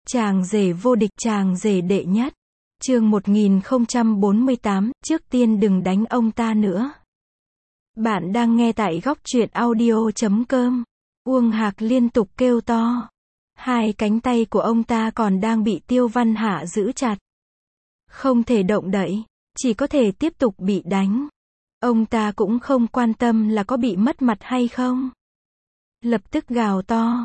Chàng rể vô địch, chàng rể đệ nhất. Chương 1048, trước tiên đừng đánh ông ta nữa. Bạn đang nghe tại góc truyện audio.com. Uông Hạc liên tục kêu to. Hai cánh tay của ông ta còn đang bị Tiêu Văn Hạ giữ chặt. Không thể động đậy, chỉ có thể tiếp tục bị đánh. Ông ta cũng không quan tâm là có bị mất mặt hay không. Lập tức gào to,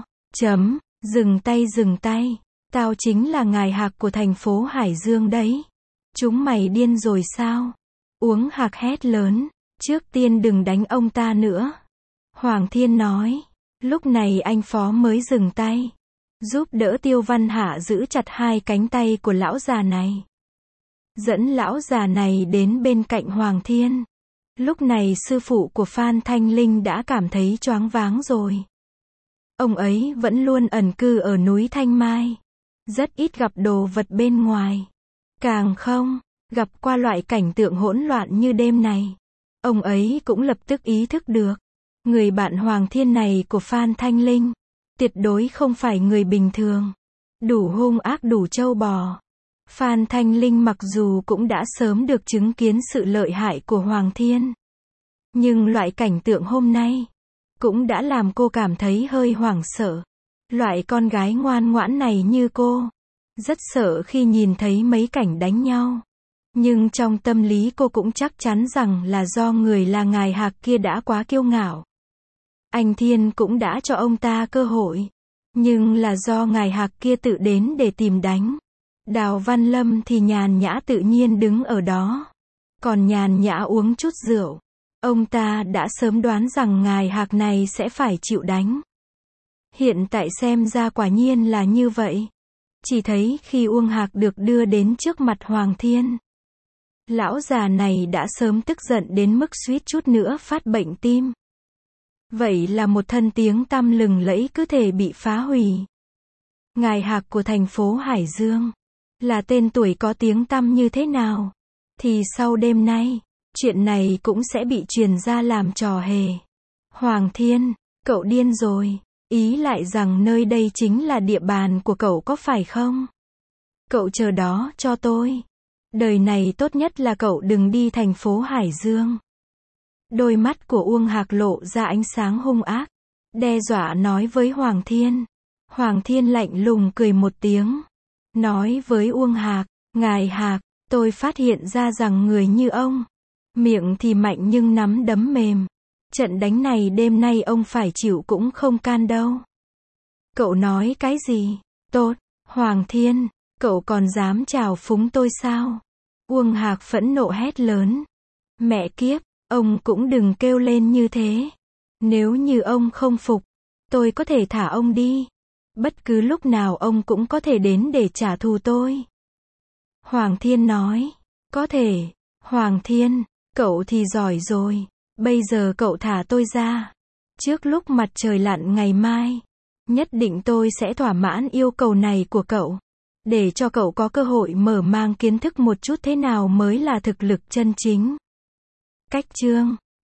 dừng tay. Tao chính là ngài Hạc của thành phố Hải Dương đấy. Chúng mày điên rồi sao? Uông Hạc hét lớn, trước tiên đừng đánh ông ta nữa. Hoàng Thiên nói, lúc này anh Phó mới dừng tay, giúp đỡ Tiêu Văn Hạ giữ chặt hai cánh tay của lão già này. Dẫn lão già này đến bên cạnh Hoàng Thiên. Lúc này sư phụ của Phan Thanh Linh đã cảm thấy choáng váng rồi. Ông ấy vẫn luôn ẩn cư ở núi Thanh Mai, rất ít gặp đồ vật bên ngoài. Càng không gặp qua loại cảnh tượng hỗn loạn như đêm này. Ông ấy cũng lập tức ý thức được, người bạn Hoàng Thiên này của Phan Thanh Linh tuyệt đối không phải người bình thường, đủ hung ác đủ trâu bò. Phan Thanh Linh mặc dù cũng đã sớm được chứng kiến sự lợi hại của Hoàng Thiên, nhưng loại cảnh tượng hôm nay cũng đã làm cô cảm thấy hơi hoảng sợ. Loại con gái ngoan ngoãn này như cô, rất sợ khi nhìn thấy mấy cảnh đánh nhau. Nhưng trong tâm lý cô cũng chắc chắn rằng là do người là ngài Hạc kia đã quá kiêu ngạo. Anh Thiên cũng đã cho ông ta cơ hội, nhưng là do ngài Hạc kia tự đến để tìm đánh. Đào Văn Lâm thì nhàn nhã tự nhiên đứng ở đó, còn nhàn nhã uống chút rượu. Ông ta đã sớm đoán rằng ngài Hạc này sẽ phải chịu đánh. Hiện tại xem ra quả nhiên là như vậy. Chỉ thấy khi Uông Hạc được đưa đến trước mặt Hoàng Thiên, lão già này đã sớm tức giận đến mức suýt chút nữa phát bệnh tim. Vậy là một thân tiếng tăm lừng lẫy cứ thể bị phá hủy. Ngài Hạc của thành phố Hải Dương là tên tuổi có tiếng tăm như thế nào, thì sau đêm nay, chuyện này cũng sẽ bị truyền ra làm trò hề. Hoàng Thiên, cậu điên rồi. Ý lại rằng nơi đây chính là địa bàn của cậu có phải không? Cậu chờ đó cho tôi. Đời này tốt nhất là cậu đừng đi thành phố Hải Dương. Đôi mắt của Uông Hạc lộ ra ánh sáng hung ác, đe dọa nói với Hoàng Thiên. Hoàng Thiên lạnh lùng cười một tiếng, nói với Uông Hạc, ngài Hạc, tôi phát hiện ra rằng người như ông, miệng thì mạnh nhưng nắm đấm mềm. Trận đánh này đêm nay ông phải chịu cũng không can đâu. Cậu nói cái gì? Tốt, Hoàng Thiên, cậu còn dám chào phúng tôi sao? Uông Hạc phẫn nộ hét lớn. Mẹ kiếp, ông cũng đừng kêu lên như thế. Nếu như ông không phục, tôi có thể thả ông đi. Bất cứ lúc nào ông cũng có thể đến để trả thù tôi. Hoàng Thiên nói. Có thể, Hoàng Thiên, cậu thì giỏi rồi. Bây giờ cậu thả tôi ra. Trước lúc mặt trời lặn ngày mai, nhất định tôi sẽ thỏa mãn yêu cầu này của cậu. Để cho cậu có cơ hội mở mang kiến thức một chút thế nào mới là thực lực chân chính. Cách chương